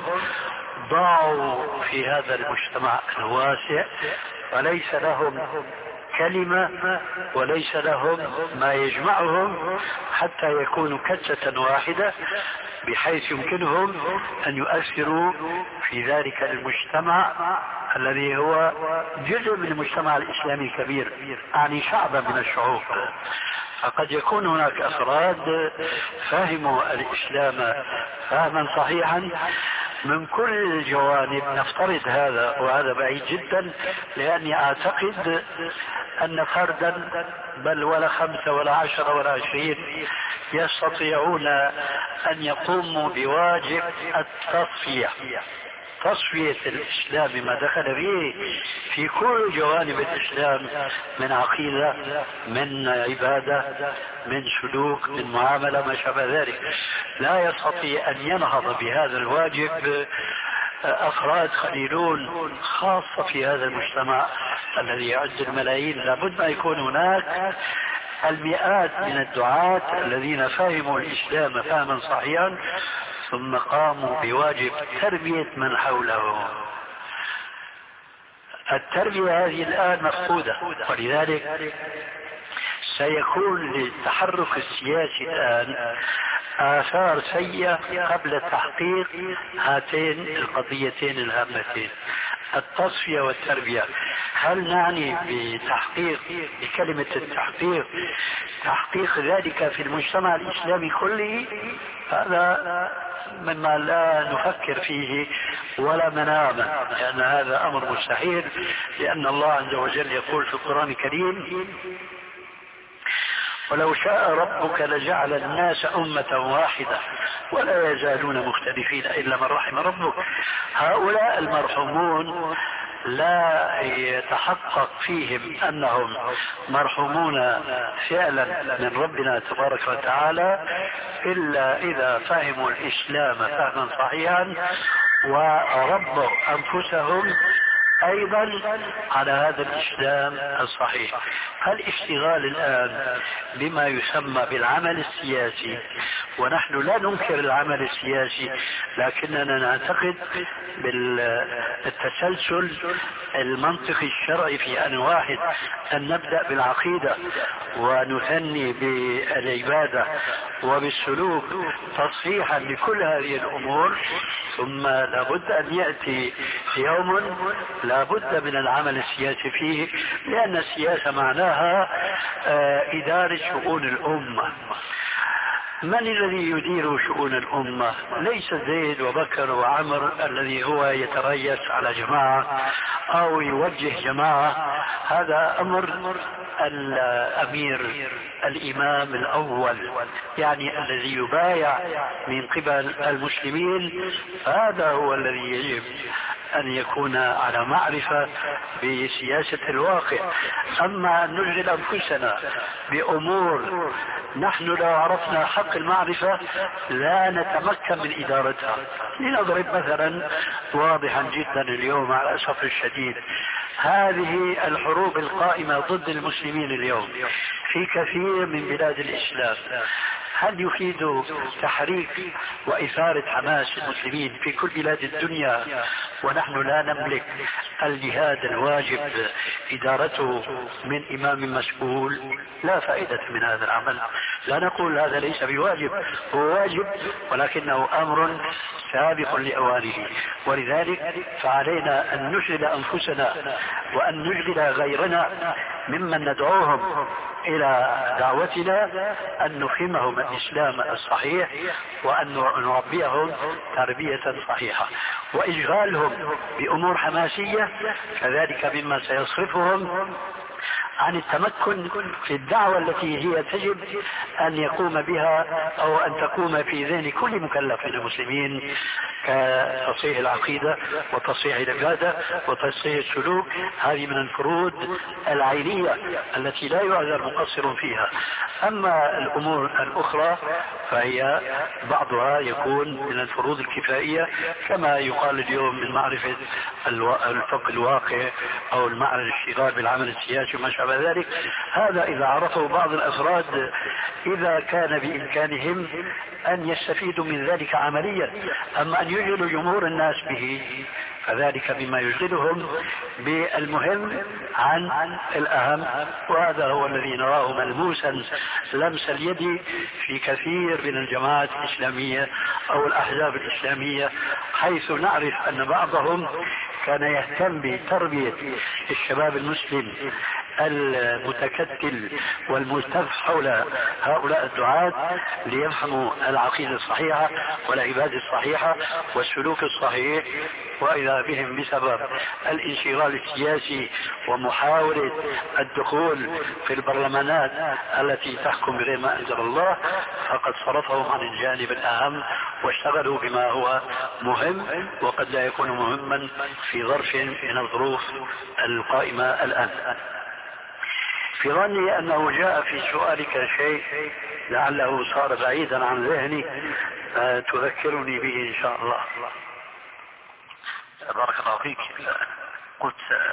ضاعوا في هذا المجتمع الواسع وليس لهم كلمة وليس لهم ما يجمعهم حتى يكونوا كتلة واحدة بحيث يمكنهم أن يؤثروا في ذلك المجتمع الذي هو جزء من المجتمع الإسلامي الكبير، يعني شعبا من الشعوب. فقد يكون هناك أفراد فهموا الإسلام فهما صحيحا من كل الجوانب، نفترض هذا وهذا بعيد جدا، لأني أعتقد أن فردا بل ولا خمسة ولا عشرة ولا عشرين يستطيعون أن يقوموا بواجب التصفية، تصفية الإسلام ما دخل به في كل جوانب الإسلام من عقيدة، من عبادة، من سلوك، من معاملة، ما شابه ذلك. لا يستطيع أن ينهض بهذا الواجب أفراد قليلون خاصة في هذا المجتمع الذي يعد الملايين. لابد ما يكون هناك المئات من الدعاة الذين فهموا الإسلام فهما صحيحا ثم قاموا بواجب تربية من حوله. التربية هذه الآن مفقودة، ولذلك سيكون للتحرك السياسي الآن آثار سيئة قبل تحقيق هاتين القضيتين الهامتين، التصفية والتربية. هل نعني بتحقيق بكلمة التحقيق تحقيق ذلك في المجتمع الإسلامي كله؟ هذا مما لا نفكر فيه ولا منام، لأن هذا أمر مستحيل، لأن الله عز وجل يقول في القرآن الكريم: ولو شاء ربك لجعل الناس أمة واحدة ولا يزالون مختلفين إلا من رحم ربك. هؤلاء المرحومون لا يتحقق فيهم أنهم مرحومون فعلا من ربنا تبارك وتعالى إلا إذا فهموا الإسلام فهما صحيحا وربوا أنفسهم أيضا على هذا الإسلام الصحيح. الاشتغال الآن بما يسمى بالعمل السياسي، ونحن لا ننكر العمل السياسي لكننا نعتقد بالتسلسل المنطقي الشرعي في أن واحد أن نبدأ بالعقيدة ونثني بالعبادة وبالسلوك تصحيحا لكل هذه الأمور، ثم لابد أن يأتي يوم لابد من العمل السياسي فيه، لأن السياسة معناها إدارة شؤون الأمة. من الذي يدير شؤون الأمة؟ ليس زيد وبكر وعمر الذي هو يتريث على جماعة أو يوجه جماعة، هذا أمر الأمير الإمام الأول، يعني الذي يبايع من قبل المسلمين، فهذا هو الذي يجب أن يكون على معرفة بسياسة الواقع. أما أن نشغل أنفسنا بأمور نحن لو عرفنا حق المعرفة لا نتمكن من إدارتها. لنضرب مثلا واضحا جدا اليوم على الأسف الشديد، هذه الحروب القائمة ضد المسلمين اليوم في كثير من بلاد الإسلام، هل يفيد تحريك وإثارة حماس المسلمين في كل بلاد الدنيا ونحن لا نملك الجهاد الواجب إدارته من إمام مسؤول؟ لا فائدة من هذا العمل. لا نقول هذا ليس بواجب، هو واجب ولكنه أمر سابق لأوانه. ولذلك فعلينا أن نشغل أنفسنا وأن نشغل غيرنا ممن ندعوهم إلى دعوتنا أن نفهمهم الإسلام الصحيح وأن نربيهم تربية صحيحة. وإشغالهم بأمور حماسية كذلك مما سيصرفهم عن التمكن في الدعوة التي هي تجب أن يقوم بها أو أن تقوم في ذهن كل مكلف من المسلمين، كتصحيح العقيدة وتصحيح العبادة وتصحيح السلوك. هذه من الفروض العينية التي لا يعذر مقصر فيها. أما الأمور الأخرى فهي بعضها يكون من الفروض الكفائية، كما يقال اليوم من معرفة الفقه الواقع أو المعنى الاشتغال بالعمل السياسي وما شابه ذلك. هذا إذا عرفه بعض الأفراد إذا كان بإمكانهم أن يستفيدوا من ذلك عمليا. أما أن يشغلوا جمهور الناس به فذلك بما يشغلهم بالمهم عن الأهم، وهذا هو الذي نراه ملموسا لمس اليد في كثير من الجماعات الإسلامية أو الأحزاب الإسلامية، حيث نعرف أن بعضهم كان يهتم بتربية الشباب المسلم المتكتل والملتف حول هؤلاء الدعاة ليفهموا العقيدة الصحيحة والعبادة الصحيحة والسلوك الصحيح، وإذا بهم بسبب الانشغال السياسي ومحاولة الدخول في البرلمانات التي تحكم بغير ما أنزل الله فقد صرفهم عن الجانب الأهم واشتغلوا بما هو مهم وقد لا يكون مهما في ظرف من الظروف القائمة الآن. في ظني أنه جاء في سؤالك شيء لعله صار بعيدا عن ذهني تذكرني به إن شاء الله. بارك الله فيك. قلت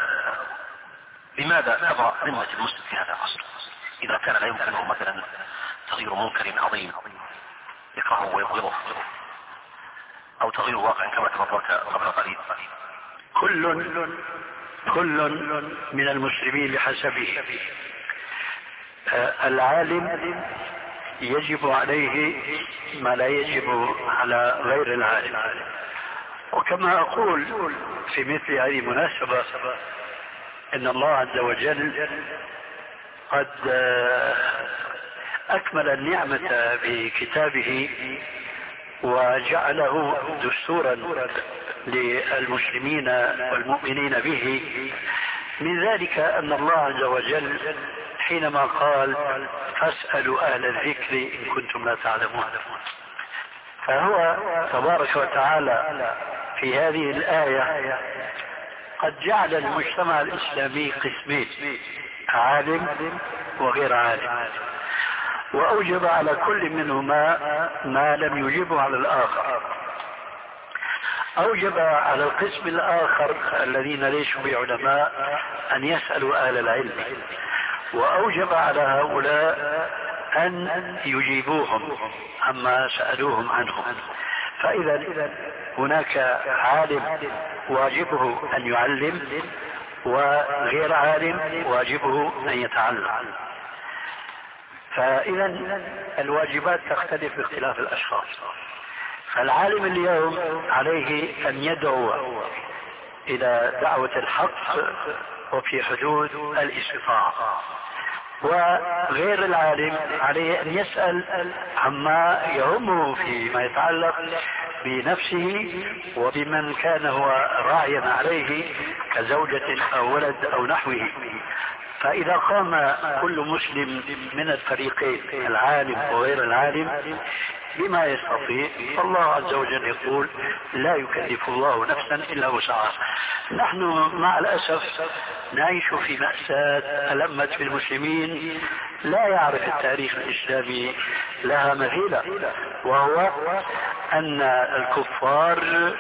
لماذا تضع ذمة المسلم في هذا العصر إذا كان لا يمكنه مثلا تغيير منكر عظيم يكرهه ويبغضه أو تغيير واقع كما تفضلت قبل قليل؟ كل كل من المسلمين بحسبه. العالم يجب عليه ما لا يجب على غير العالم. وكما أقول في مثل هذه المناسبة إن الله عز وجل قد أكمل النعمة بكتابه وجعله دستورا للمسلمين والمؤمنين به. من ذلك أن الله عز وجل حينما قال فاسألوا أهل الذكر إن كنتم لا تعلمون، فهو تبارك وتعالى في هذه الآية قد جعل المجتمع الإسلامي قسمين، عالم وغير عالم، وأوجب على كل منهما ما لم يجبه على الآخر. أوجب على القسم الآخر الذين ليسوا بعلماء أن يسألوا أهل العلم، وأوجب على هؤلاء أن يجيبوهم عما سألوهم عنه. فإذا هناك عالم واجبه أن يعلم وغير عالم واجبه أن يتعلم. فإذا الواجبات تختلف باختلاف الأشخاص. فالعالم اليوم عليه أن يدعو إلى دعوة الحق وفي حدود الاستطاعة، وغير العالم عليه أن يسأل عما يهمه فيما يتعلق بنفسه وبمن كان هو راعيا عليه كزوجة أو ولد أو نحوه. فإذا قام كل مسلم من الفريقين العالم وغير العالم بما يستطيع، فالله عز وجل يقول لا يكلف الله نفسا إلا وسعها. نحن مع الأسف نعيش في مأساة ألمت بالمسلمين لا يعرف التاريخ الإسلامي لها مثيلة، وهو أن الكفار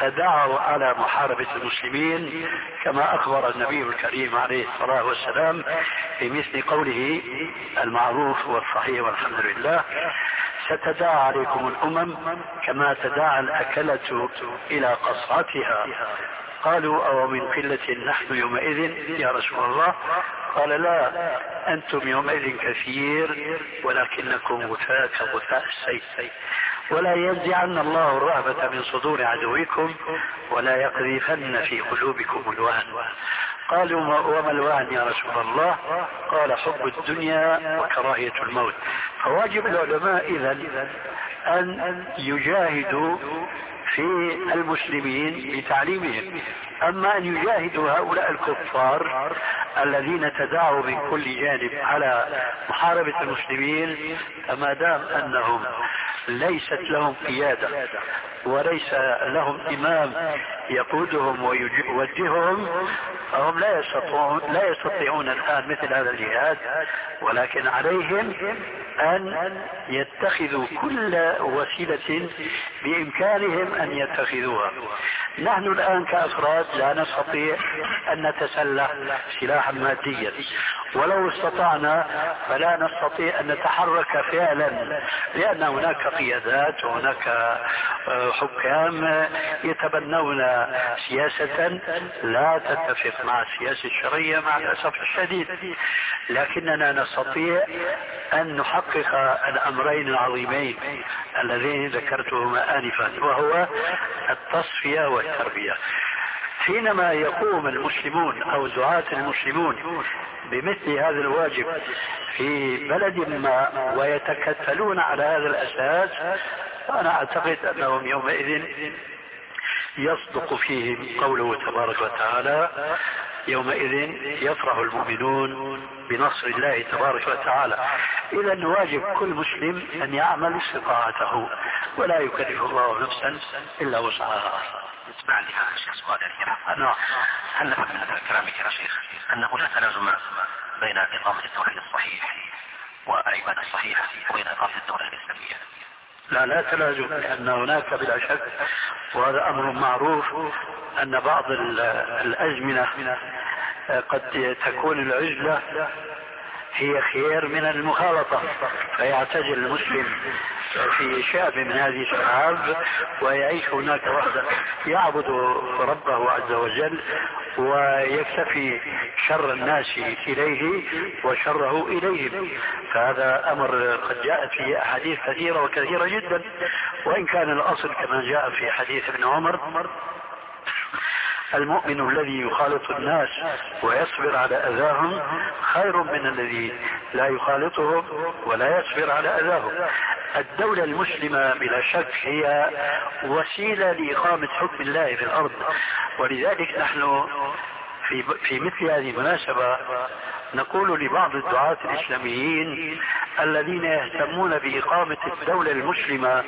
تداعوا على محاربة المسلمين كما أخبر النبي الكريم عليه الصلاة والسلام في مثل قوله المعروف والصحيح والحمد لله: ستداعى عليكم الأمم كما تداعى الأكلة إلى قصعتها. قالوا: أو من قلة نحن يومئذ يا رسول الله؟ قال: لا، أنتم يومئذ كثير ولكنكم غثاء كغثاء السيل. ولا ينزعن الله الرهبة من صدور عدوكم ولا يقذفن في قلوبكم الوهن. قالوا: وما الوهن يا رسول الله؟ قال: حب الدنيا وكراهية الموت. فواجب العلماء إذن أن يجاهدوا في المسلمين بتعليمهم. أما أن يجاهدوا هؤلاء الكفار الذين تداعوا من كل جانب على محاربة المسلمين، فما دام أنهم ليست لهم قيادة وليس لهم إمام يقودهم ويوجههم، فهم لا يستطيعون, لا يستطيعون الآن مثل هذا الجهاد، ولكن عليهم أن يتخذوا كل وسيلة بإمكانهم أن يتخذوها. نحن الآن كأفراد لا نستطيع أن نتسلح سلاحا ماديا، ولو استطعنا فلا نستطيع أن نتحرك فعلا، لأن هناك قيادات وهناك حكام يتبنون سياسة لا تتفق مع السياسة الشرعية مع الأسف الشديد. لكننا نستطيع أن نحقق الأمرين العظيمين اللذين ذكرتهما آنفا، وهو التصفية والتربية. حينما يقوم المسلمون أو دعاة المسلمون بمثل هذا الواجب في بلد ما ويتكتلون على هذا الأساس، فأنا أعتقد أنهم يومئذ يصدق فيهم قوله تبارك وتعالى: يومئذ يفرح المؤمنون بنصر الله تبارك وتعالى. إذا واجب كل مسلم أن يعمل استطاعته، ولا يكلف الله نفسا إلا وسعها. اسمع لي هذا الشيخ سؤال نعم. هل نفهم من كلامك يا شيخ أنه لا تلازم بين إقامة التوحيد الصحيح والعبادة الصحيحة وبين إقامة الدولة الإسلامية؟ لا لا تلازم، لأن هناك بلا شك، وهذا أمر معروف، أن بعض الأزمنة قد تكون العزلة هي خير من المخالطة، فيعتزل المسلم في شعب من هذه الشعاب ويعيش هناك وحده، يعبد ربه عز وجل ويكتفي شر الناس إليه وشره إليهم. فهذا أمر قد جاء في أحاديث كثيرة وكثيرة جدا، وإن كان الأصل كما جاء في حديث ابن عمر: المؤمن الذي يخالط الناس ويصبر على أذاهم خير من الذي لا يخالطهم ولا يصبر على أذاهم. الدولة المسلمة بلا شك هي وسيلة لإقامة حكم الله في الأرض، ولذلك نحن في, في مثل هذه المناسبة نقول لبعض الدعاة الإسلاميين الذين يهتمون بإقامة الدولة المسلمة،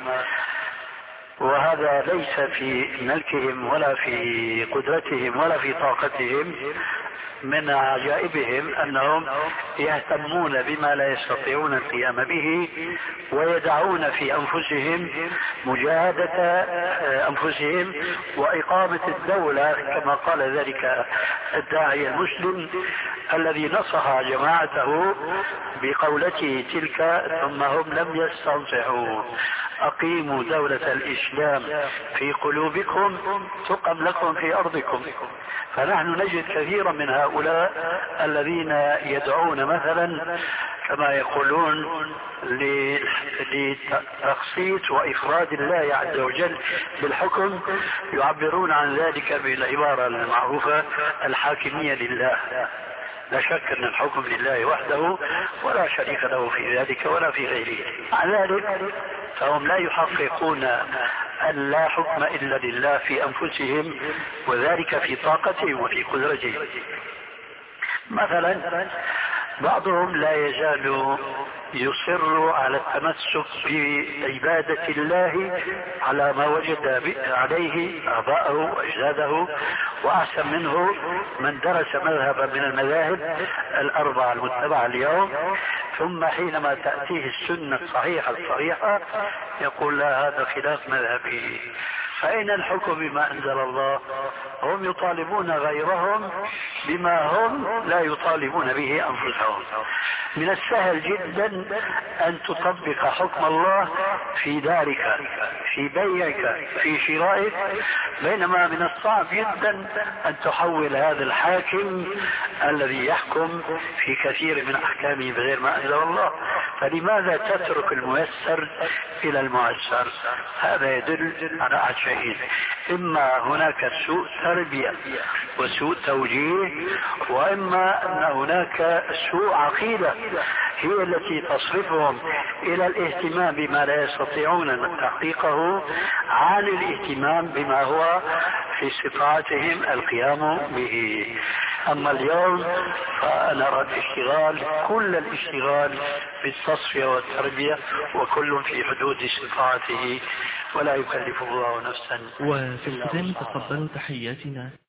وهذا ليس في ملكهم ولا في قدرتهم ولا في طاقتهم، من عجائبهم أنهم يهتمون بما لا يستطيعون القيام به ويدعون في أنفسهم مجاهدة أنفسهم وإقامة الدولة، كما قال ذلك الداعية المسلم الذي نصح جماعته بقولته تلك: ثم هم لم يستنصحوا، أقيموا دولة الإسلام في قلوبكم تقم لكم في أرضكم. فنحن نجد كثيرا من هؤلاء الذين يدعون مثلا كما يقولون لتخصيص وإفراد الله عز وجل بالحكم، يعبرون عن ذلك بالعبارة المعروفة: الحاكمية لله. لا شك أن الحكم لله وحده ولا شريك له في ذلك ولا في غيره. مع ذلك فهم لا يحققون أن لا حكم إلا لله في أنفسهم، وذلك في طاقتهم وفي قدرتهم. مثلا بعضهم لا يزال يصر على التمسك بعبادة الله على ما وجد عليه آباءه وأجداده، وأحسن منه من درس مذهبا من المذاهب الأربعة المتبعة اليوم، ثم حينما تأتيه السنة الصحيحة الصريحة يقول: لا، هذا خلاف مذهبي، فأين الحكم بما أنزل الله؟ هم يطالبون غيرهم بما هم لا يطالبون به أنفسهم. من السهل جدا أن تطبق حكم الله في دارك، في بيعك، في شرائك، بينما من الصعب جدا أن تحول هذا الحاكم الذي يحكم في كثير من أحكامه بغير ما أنزل الله. فلماذا تترك الميسر إلى المعسر؟ هذا يدل على أحد شيئين: إما هناك سوء تربية وسوء توجيه، وإما أن هناك سوء عقيدة هي التي تصرفهم إلى الاهتمام بما لا يستطيعون تحقيقه عن الاهتمام بما هو في استطاعتهم القيام به. أما اليوم فنرى الاشتغال، كل الاشتغال بالتصفية والتربية، وكل في حدود استطاعته ولا يكلف الله نفسا. وفي الختام تقبلوا تحياتنا